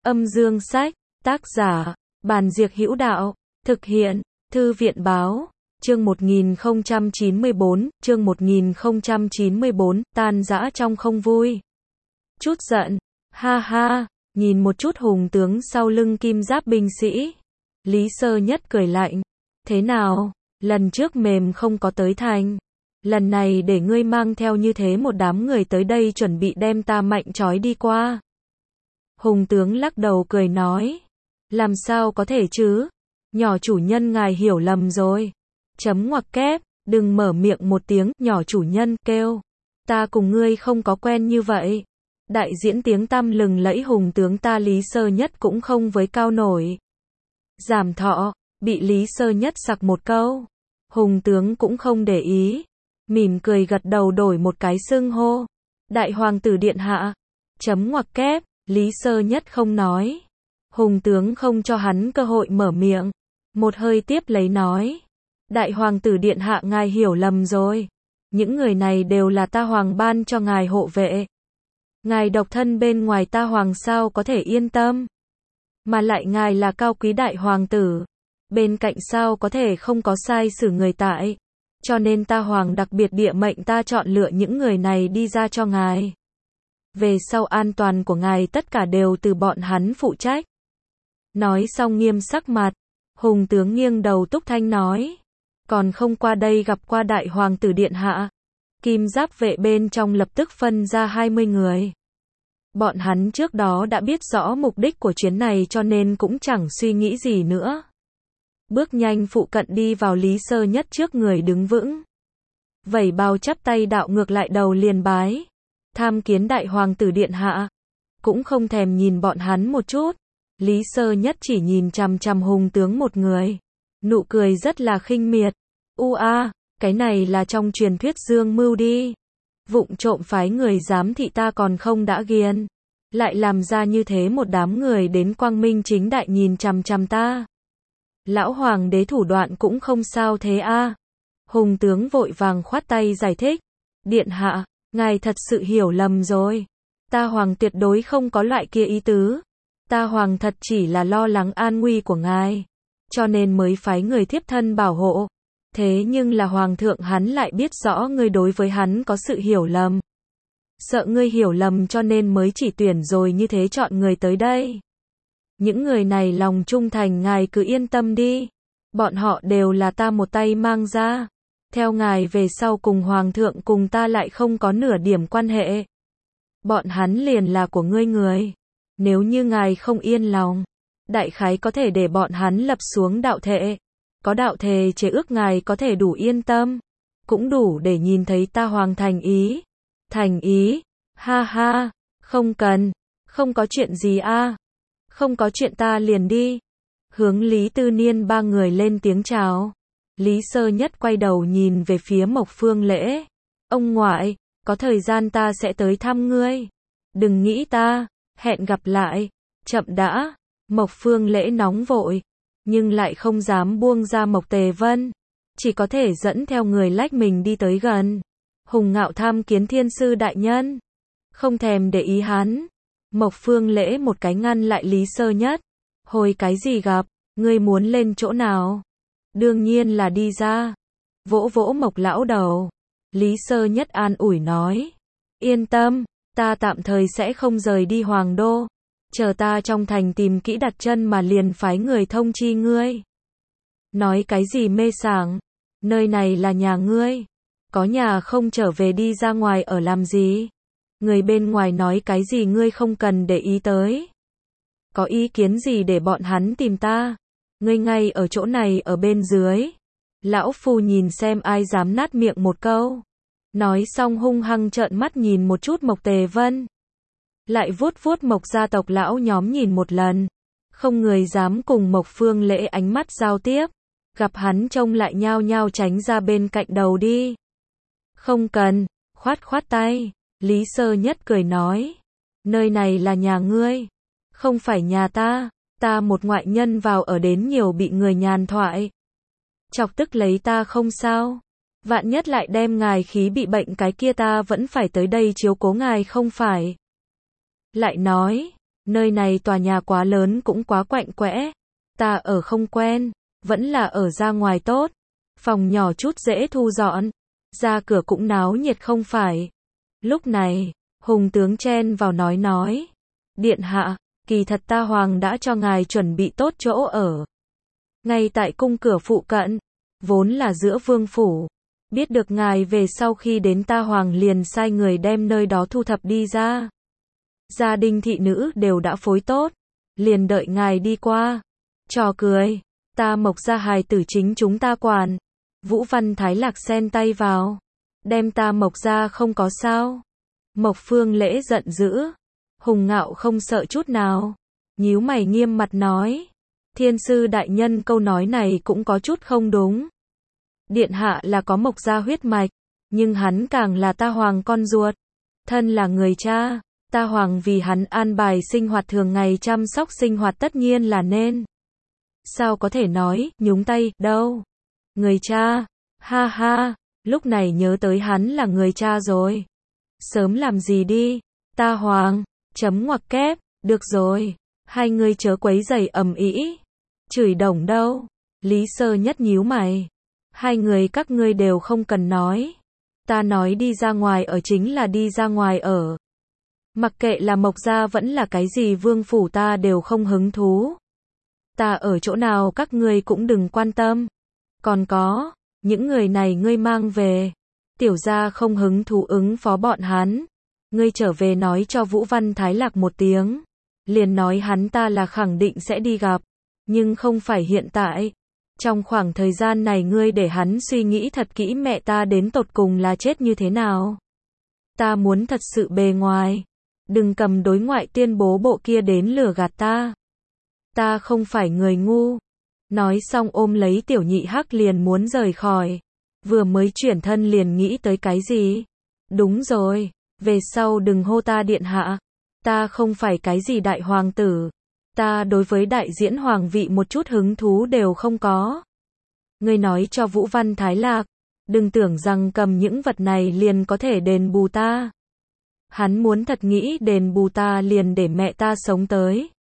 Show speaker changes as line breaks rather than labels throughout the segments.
Âm dương sách, tác giả, Bàn Diệc Hữu Đạo, thực hiện, Thư viện báo, chương 1094, tan rã trong không vui. Chút giận, ha ha, nhìn một chút hùng tướng sau lưng kim giáp binh sĩ. Lý Sơ Nhất cười lạnh, thế nào, lần trước mềm không có tới thành. Lần này để ngươi mang theo như thế một đám người tới đây chuẩn bị đem ta mạnh trói đi qua. Hùng tướng lắc đầu cười nói, làm sao có thể chứ, nhỏ chủ nhân ngài hiểu lầm rồi. Chấm ngoặc kép, đừng mở miệng một tiếng, nhỏ chủ nhân kêu, ta cùng ngươi không có quen như vậy. Đại diễn tiếng tăm lừng lẫy hùng tướng ta Lý Sơ Nhất cũng không với cao nổi. Giảm thọ, bị Lý Sơ Nhất sặc một câu. Hùng tướng cũng không để ý, mỉm cười gật đầu đổi một cái xưng hô. Đại hoàng tử điện hạ. Chấm ngoặc kép, Lý Sơ Nhất không nói. Hùng tướng không cho hắn cơ hội mở miệng. Một hơi tiếp lấy nói. Đại hoàng tử điện hạ ngài hiểu lầm rồi. Những người này đều là ta hoàng ban cho ngài hộ vệ. Ngài độc thân bên ngoài ta hoàng sao có thể yên tâm. Mà lại ngài là cao quý đại hoàng tử. Bên cạnh sao có thể không có sai xử người tại. Cho nên ta hoàng đặc biệt địa mệnh ta chọn lựa những người này đi ra cho ngài. Về sau an toàn của ngài tất cả đều từ bọn hắn phụ trách. Nói xong nghiêm sắc mặt. Hùng tướng nghiêng đầu túc thanh nói. Còn không qua đây gặp qua đại hoàng tử điện hạ. Kim giáp vệ bên trong lập tức phân ra 20 người. Bọn hắn trước đó đã biết rõ mục đích của chuyến này cho nên cũng chẳng suy nghĩ gì nữa. Bước nhanh phụ cận đi vào Lý Sơ Nhất trước người đứng vững. Vẩy bao chắp tay đạo ngược lại đầu liền bái. Tham kiến đại hoàng tử điện hạ. Cũng không thèm nhìn bọn hắn một chút. Lý Sơ Nhất chỉ nhìn chằm chằm hùng tướng một người. Nụ cười rất là khinh miệt. Cái này là trong truyền thuyết dương mưu đi. Vụng trộm phái người giám thị ta còn không đã ghiền. Lại làm ra như thế một đám người đến quang minh chính đại nhìn chằm chằm ta. Lão hoàng đế thủ đoạn cũng không sao thế a. Hùng tướng vội vàng khoát tay giải thích. Điện hạ, ngài thật sự hiểu lầm rồi. Ta hoàng tuyệt đối không có loại kia ý tứ. Ta hoàng thật chỉ là lo lắng an nguy của ngài. Cho nên mới phái người thiếp thân bảo hộ. Thế nhưng là hoàng thượng hắn lại biết rõ ngươi đối với hắn có sự hiểu lầm. Sợ ngươi hiểu lầm cho nên mới chỉ tuyển rồi như thế chọn người tới đây. Những người này lòng trung thành ngài cứ yên tâm đi. Bọn họ đều là ta một tay mang ra. Theo ngài về sau cùng hoàng thượng cùng ta lại không có nửa điểm quan hệ. Bọn hắn liền là của ngươi người. Nếu như ngài không yên lòng, đại khái có thể để bọn hắn lập xuống đạo thệ. Có đạo thề chế ước ngài có thể đủ yên tâm. Cũng đủ để nhìn thấy ta hoàng thành ý. Thành ý, ha ha, không cần, không có chuyện gì a. Không có chuyện ta liền đi. Hướng Lý Tư Niên ba người lên tiếng chào. Lý Sơ Nhất quay đầu nhìn về phía Mộc Phương Lễ. Ông ngoại, có thời gian ta sẽ tới thăm ngươi. Đừng nghĩ ta, hẹn gặp lại. Chậm đã. Mộc Phương Lễ nóng vội, nhưng lại không dám buông ra Mộc Tề Vân. Chỉ có thể dẫn theo người lách mình đi tới gần. Hùng Ngạo tham kiến thiên sư đại nhân. Không thèm để ý hắn. Mộc Phương Lễ một cái ngăn lại Lý Sơ Nhất. Hồi cái gì gặp, ngươi muốn lên chỗ nào? Đương nhiên là đi ra. Vỗ vỗ Mộc lão đầu. Lý Sơ Nhất an ủi nói. Yên tâm, ta tạm thời sẽ không rời đi Hoàng Đô. Chờ ta trong thành tìm kỹ đặt chân mà liền phái người thông chi ngươi. Nói cái gì mê sảng? Nơi này là nhà ngươi. Có nhà không trở về đi ra ngoài ở làm gì? Người bên ngoài nói cái gì ngươi không cần để ý tới. Có ý kiến gì để bọn hắn tìm ta? Ngươi ngay ở chỗ này ở bên dưới. Lão phu nhìn xem ai dám nát miệng một câu. Nói xong hung hăng trợn mắt nhìn một chút Mộc Tề Vân. Lại vuốt vuốt Mộc gia tộc lão nhóm nhìn một lần. Không người dám cùng Mộc Phương Lễ ánh mắt giao tiếp. Gặp hắn trông lại nhao nhao tránh ra bên cạnh đầu đi. Không cần, khoát khoát tay. Lý Sơ Nhất cười nói. Nơi này là nhà ngươi. Không phải nhà ta. Ta một ngoại nhân vào ở đến nhiều bị người nhàn thoại. Chọc tức lấy ta không sao. Vạn nhất lại đem ngài khí bị bệnh cái kia ta vẫn phải tới đây chiếu cố ngài không phải. Lại nói, Nơi này tòa nhà quá lớn cũng quá quạnh quẽ. Ta ở không quen, vẫn là ở ra ngoài tốt. Phòng nhỏ chút dễ thu dọn. Ra cửa cũng náo nhiệt không phải. Lúc này, Hùng tướng chen vào nói. Điện hạ, kỳ thật ta hoàng đã cho ngài chuẩn bị tốt chỗ ở. Ngay tại cung cửa phụ cận, vốn là giữa vương phủ. Biết được ngài về sau khi đến ta hoàng liền sai người đem nơi đó thu thập đi ra. Gia đình thị nữ đều đã phối tốt, liền đợi ngài đi qua. Trò cười, ta Mộc gia hài tử chính chúng ta quản. Vũ Văn Thái Lạc xen tay vào, đem ta Mộc gia không có sao. Mộc Phương Lễ giận dữ, Hùng Ngạo không sợ chút nào, nhíu mày nghiêm mặt nói, thiên sư đại nhân câu nói này cũng có chút không đúng. Điện hạ là có Mộc gia huyết mạch, nhưng hắn càng là ta hoàng con ruột, thân là người cha, ta hoàng vì hắn an bài sinh hoạt thường ngày chăm sóc sinh hoạt tất nhiên là nên. Sao có thể nói, nhúng tay, đâu. Người cha, ha ha, lúc này nhớ tới hắn là người cha rồi. Sớm làm gì đi, ta hoàng, chấm ngoặc kép, được rồi, hai người chớ quấy rầy ầm ĩ. Chửi đồng đâu, Lý Sơ Nhất nhíu mày. Hai người các ngươi đều không cần nói. Ta nói đi ra ngoài ở chính là đi ra ngoài ở. Mặc kệ là Mộc gia vẫn là cái gì vương phủ ta đều không hứng thú. Ta ở chỗ nào các ngươi cũng đừng quan tâm. Còn có, những người này ngươi mang về. Tiểu gia không hứng thú ứng phó bọn hắn. Ngươi trở về nói cho Vũ Văn Thái Lạc một tiếng. Liền nói hắn ta là khẳng định sẽ đi gặp. Nhưng không phải hiện tại. Trong khoảng thời gian này ngươi để hắn suy nghĩ thật kỹ mẹ ta đến tột cùng là chết như thế nào. Ta muốn thật sự bề ngoài. Đừng cầm đối ngoại tuyên bố bộ kia đến lừa gạt ta. Ta không phải người ngu. Nói xong ôm lấy Tiểu Nhị Hắc liền muốn rời khỏi. Vừa mới chuyển thân liền nghĩ tới cái gì? Đúng rồi, về sau đừng hô ta điện hạ. Ta không phải cái gì đại hoàng tử. Ta đối với đại diễn hoàng vị một chút hứng thú đều không có. Ngươi nói cho Vũ Văn Thái Lạc, đừng tưởng rằng cầm những vật này liền có thể đền bù ta. Hắn muốn thật nghĩ đền bù ta liền để mẹ ta sống tới.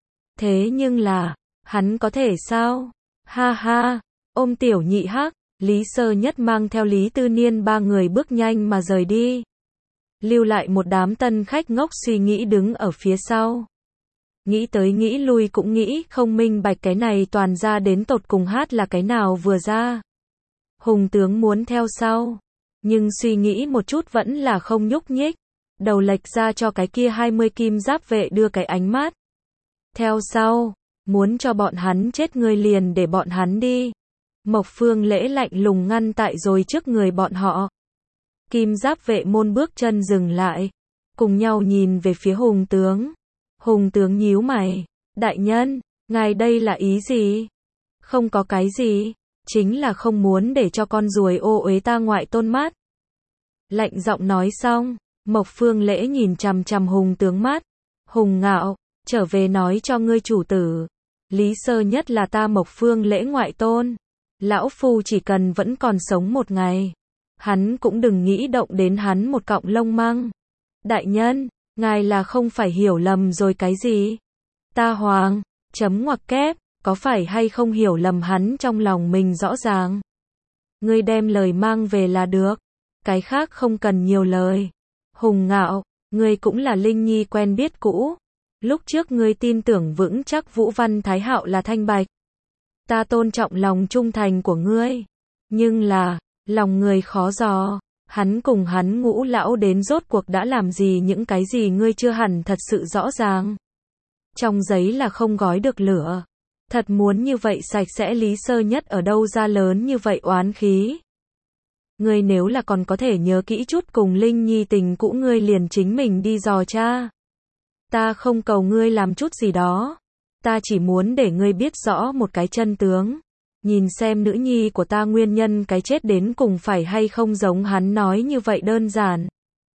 Thế nhưng là, hắn có thể sao? Ha ha, ôm Tiểu Nhị Hắc, Lý Sơ Nhất mang theo Lý Tư Niên ba người bước nhanh mà rời đi. Lưu lại một đám tân khách ngốc suy nghĩ đứng ở phía sau. Nghĩ tới nghĩ lui cũng nghĩ không minh bạch cái này toàn ra đến tột cùng hát là cái nào vừa ra. Hùng tướng muốn theo sau, nhưng suy nghĩ một chút vẫn là không nhúc nhích. Đầu lệch ra cho cái kia 20 kim giáp vệ đưa cái ánh mắt. Theo sau, muốn cho bọn hắn chết ngươi liền để bọn hắn đi. Mộc Phương Lễ lạnh lùng ngăn tại rồi trước người bọn họ. Kim giáp vệ môn bước chân dừng lại, cùng nhau nhìn về phía Hùng tướng. Hùng tướng nhíu mày, đại nhân, ngài đây là ý gì? Không có cái gì, chính là không muốn để cho con ruồi ô uế ta ngoại tôn mắt. Lạnh giọng nói xong, Mộc Phương Lễ nhìn chằm chằm Hùng tướng mắt. Hùng Ngạo, trở về nói cho ngươi chủ tử. Lý Sơ Nhất là ta Mộc Phương Lễ ngoại tôn. Lão phu chỉ cần vẫn còn sống một ngày. Hắn cũng đừng nghĩ động đến hắn một cọng lông măng. Đại nhân, ngài là không phải hiểu lầm rồi cái gì? Ta hoàng, chấm ngoặc kép, có phải hay không hiểu lầm hắn trong lòng mình rõ ràng. Ngươi đem lời mang về là được. Cái khác không cần nhiều lời. Hùng Ngạo, ngươi cũng là Linh Nhi quen biết cũ. Lúc trước ngươi tin tưởng vững chắc Vũ Văn Thái Hạo là thanh bạch. Ta tôn trọng lòng trung thành của ngươi. Nhưng là, lòng người khó dò. Hắn cùng hắn Ngũ lão đến rốt cuộc đã làm gì những cái gì ngươi chưa hẳn thật sự rõ ràng. Trong giấy là không gói được lửa. Thật muốn như vậy sạch sẽ Lý Sơ Nhất ở đâu ra lớn như vậy oán khí. Ngươi nếu là còn có thể nhớ kỹ chút cùng Linh Nhi tình cũ ngươi liền chính mình đi dò tra. Ta không cầu ngươi làm chút gì đó. Ta chỉ muốn để ngươi biết rõ một cái chân tướng. Nhìn xem nữ nhi của ta nguyên nhân cái chết đến cùng phải hay không giống hắn nói như vậy đơn giản.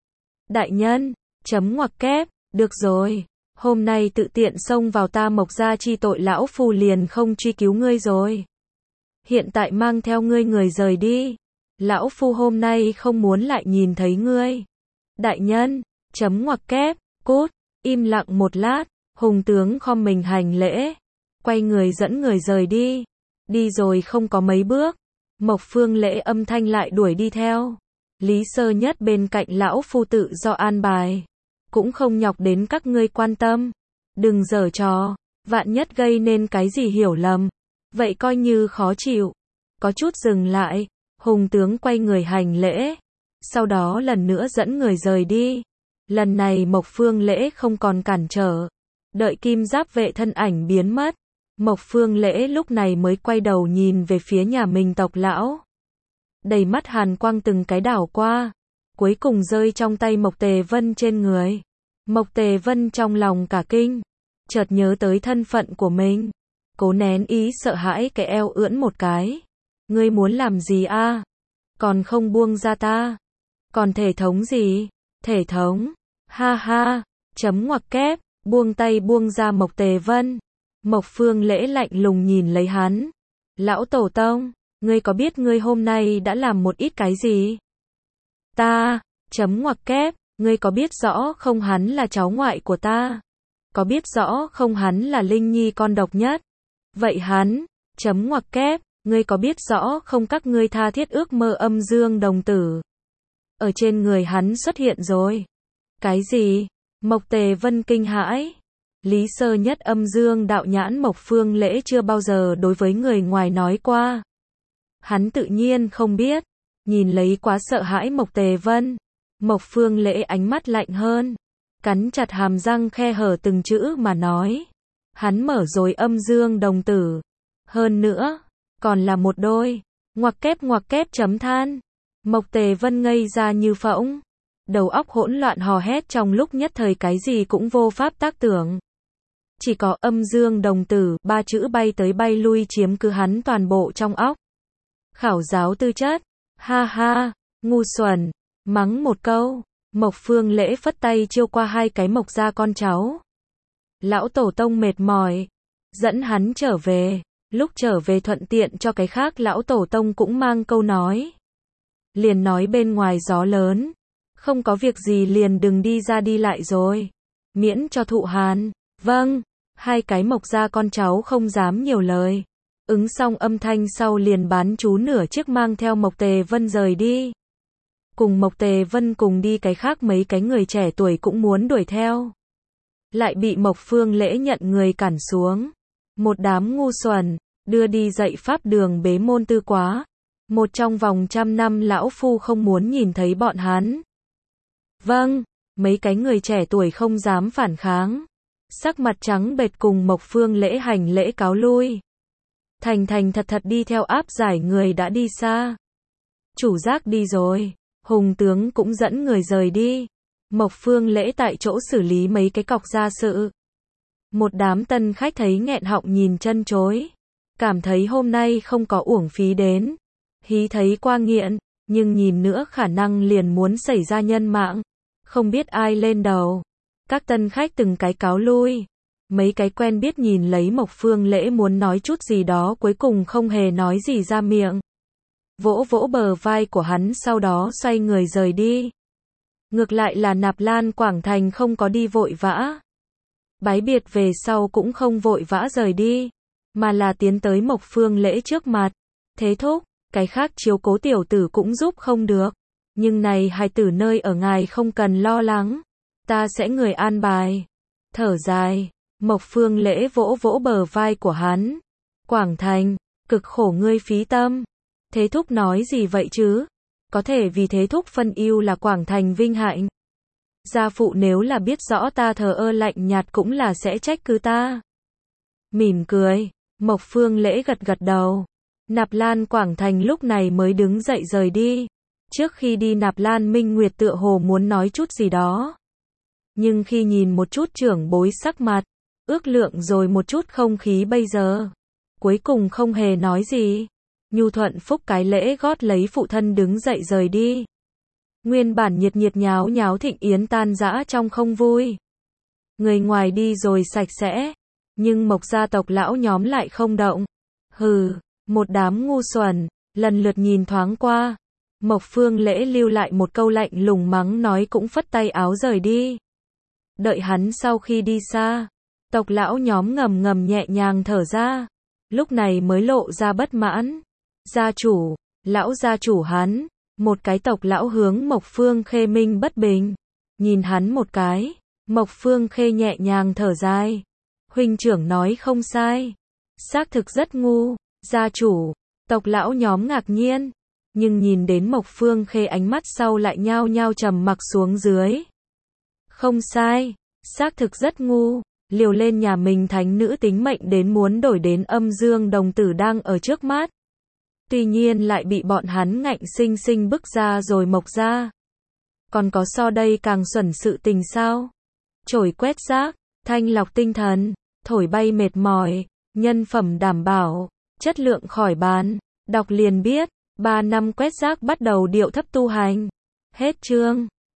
Đại nhân, chấm ngoặc kép, được rồi. Hôm nay tự tiện xông vào ta Mộc gia chi tội lão phu liền không truy cứu ngươi rồi. Hiện tại mang theo ngươi người rời đi. Lão phu hôm nay không muốn lại nhìn thấy ngươi. Đại nhân, chấm ngoặc kép, cút, im lặng một lát, Hùng tướng khom mình hành lễ, quay người dẫn người rời đi. Đi rồi không có mấy bước, Mộc Phương Lễ âm thanh lại đuổi đi theo. Lý Sơ Nhất bên cạnh lão phu tự do an bài, cũng không nhọc đến các ngươi quan tâm. Đừng giở trò, vạn nhất gây nên cái gì hiểu lầm, vậy coi như khó chịu. Có chút dừng lại, Hùng tướng quay người hành lễ, sau đó lần nữa dẫn người rời đi. Lần này Mộc Phương Lễ không còn cản trở, đợi kim giáp vệ thân ảnh biến mất, Mộc Phương Lễ lúc này mới quay đầu nhìn về phía nhà mình tộc lão. Đầy mắt hàn quang từng cái đảo qua, cuối cùng rơi trong tay Mộc Tề Vân trên người. Mộc Tề Vân trong lòng cả kinh, chợt nhớ tới thân phận của mình, cố nén ý sợ hãi cái eo ưỡn một cái. Ngươi muốn làm gì a? Còn không buông ra ta? Còn thể thống gì? Thể thống? Ha ha, chấm ngoặc kép, buông tay buông ra Mộc Tề Vân. Mộc Phương Lễ lạnh lùng nhìn lấy hắn. Lão tổ tông, ngươi có biết ngươi hôm nay đã làm một ít cái gì? Ta, chấm ngoặc kép, ngươi có biết rõ không hắn là cháu ngoại của ta? Có biết rõ không hắn là Linh Nhi con độc nhất? Vậy hắn, chấm ngoặc kép, ngươi có biết rõ không các ngươi tha thiết ước mơ âm dương đồng tử? Ở trên người hắn xuất hiện rồi. Cái gì? Mộc Tề Vân kinh hãi. Lý Sơ Nhất âm dương đạo nhãn Mộc Phương Lễ chưa bao giờ đối với người ngoài nói qua. Hắn tự nhiên không biết. Nhìn lấy quá sợ hãi Mộc Tề Vân, Mộc Phương Lễ ánh mắt lạnh hơn, cắn chặt hàm răng khe hở từng chữ mà nói. Hắn mở rồi âm dương đồng tử. Hơn nữa, còn là một đôi. Ngoặc kép chấm than. Mộc Tề Vân ngây ra như phỗng. Đầu óc hỗn loạn hò hét trong lúc nhất thời cái gì cũng vô pháp tác tưởng. Chỉ có âm dương đồng tử, ba chữ bay tới bay lui chiếm cứ hắn toàn bộ trong óc. Khảo giáo tư chất. Ha ha, ngu xuẩn. Mắng một câu, Mộc Phương Lễ phất tay chiêu qua hai cái Mộc gia con cháu. Lão tổ tông mệt mỏi, dẫn hắn trở về. Lúc trở về thuận tiện cho cái khác lão tổ tông cũng mang câu nói. Liền nói bên ngoài gió lớn, không có việc gì liền đừng đi ra đi lại rồi, miễn cho thụ hàn. Vâng, hai cái Mộc gia con cháu không dám nhiều lời. Ứng xong âm thanh sau liền bán chú nửa chiếc mang theo Mộc Tề Vân rời đi. Cùng Mộc Tề Vân cùng đi cái khác mấy cái người trẻ tuổi cũng muốn đuổi theo. Lại bị Mộc Phương Lễ nhận người cản xuống. Một đám ngu xuẩn, đưa đi dạy pháp đường bế môn tư quá. Một trong vòng 100 năm lão phu không muốn nhìn thấy bọn hắn. Vâng, mấy cái người trẻ tuổi không dám phản kháng. Sắc mặt trắng bệch cùng Mộc Phương Lễ hành lễ cáo lui. Thành thật đi theo áp giải người đã đi xa. Chủ giác đi rồi, Hùng tướng cũng dẫn người rời đi. Mộc Phương Lễ tại chỗ xử lý mấy cái cọc gia sự. Một đám tân khách thấy nghẹn họng nhìn chân chối. Cảm thấy hôm nay không có uổng phí đến. Hí thấy qua nghiện, nhưng nhìn nữa khả năng liền muốn xảy ra nhân mạng. Không biết ai lên đầu. Các tân khách từng cái cáo lui. Mấy cái quen biết nhìn lấy Mộc Phương Lễ muốn nói chút gì đó cuối cùng không hề nói gì ra miệng. Vỗ vỗ bờ vai của hắn sau đó xoay người rời đi. Ngược lại là Nạp Lan Quảng Thành không có đi vội vã. Bái biệt về sau cũng không vội vã rời đi, mà là tiến tới Mộc Phương Lễ trước mặt. Thế thúc, cái khác chiếu cố tiểu tử cũng giúp không được. Nhưng này hài tử nơi ở ngài không cần lo lắng. Ta sẽ người an bài. Thở dài, Mộc Phương Lễ vỗ vỗ bờ vai của hắn. Quảng Thành, cực khổ ngươi phí tâm. Thế thúc nói gì vậy chứ? Có thể vì thế thúc phân ưu là Quảng Thành vinh hạnh. Gia phụ nếu là biết rõ ta thờ ơ lạnh nhạt cũng là sẽ trách cứ ta. Mỉm cười, Mộc Phương Lễ gật đầu. Nạp Lan Quảng Thành lúc này mới đứng dậy rời đi. Trước khi đi Nạp Lan Minh Nguyệt tựa hồ muốn nói chút gì đó. Nhưng khi nhìn một chút trưởng bối sắc mặt, ước lượng rồi một chút không khí bây giờ, cuối cùng không hề nói gì. Nhu thuận phúc cái lễ gót lấy phụ thân đứng dậy rời đi. Nguyên bản nhiệt nháo nháo thịnh yến tan rã trong không vui. Người ngoài đi rồi sạch sẽ, nhưng Mộc gia tộc lão nhóm lại không động. Hừ, một đám ngu xuẩn, lần lượt nhìn thoáng qua. Mộc Phương Lễ lưu lại một câu lạnh lùng mắng nói cũng phất tay áo rời đi. Đợi hắn sau khi đi xa, Tộc lão nhóm ngầm ngầm nhẹ nhàng thở ra, lúc này mới lộ ra bất mãn. Gia chủ, lão gia chủ hắn, một cái tộc lão hướng Mộc Phương Khê minh bất bình. Nhìn hắn một cái, Mộc Phương Khê nhẹ nhàng thở dài. Huynh trưởng nói không sai, xác thực rất ngu. Gia chủ, tộc lão nhóm ngạc nhiên, nhưng nhìn đến Mộc Phương Khê ánh mắt sau lại nhao nhao trầm mặc xuống dưới. Không sai, xác thực rất ngu, liều lên nhà mình thánh nữ tính mệnh đến muốn đổi đến âm dương đồng tử đang ở trước mắt. Tuy nhiên lại bị bọn hắn ngạnh sinh sinh bức ra rồi Mộc ra. Còn có so đây càng xuẩn sự tình sao? Chổi quét rác, thanh lọc tinh thần, thổi bay mệt mỏi, nhân phẩm đảm bảo, chất lượng khỏi bàn, đọc liền biết, 3 năm quét rác bắt đầu điệu thấp tu hành. Hết chương.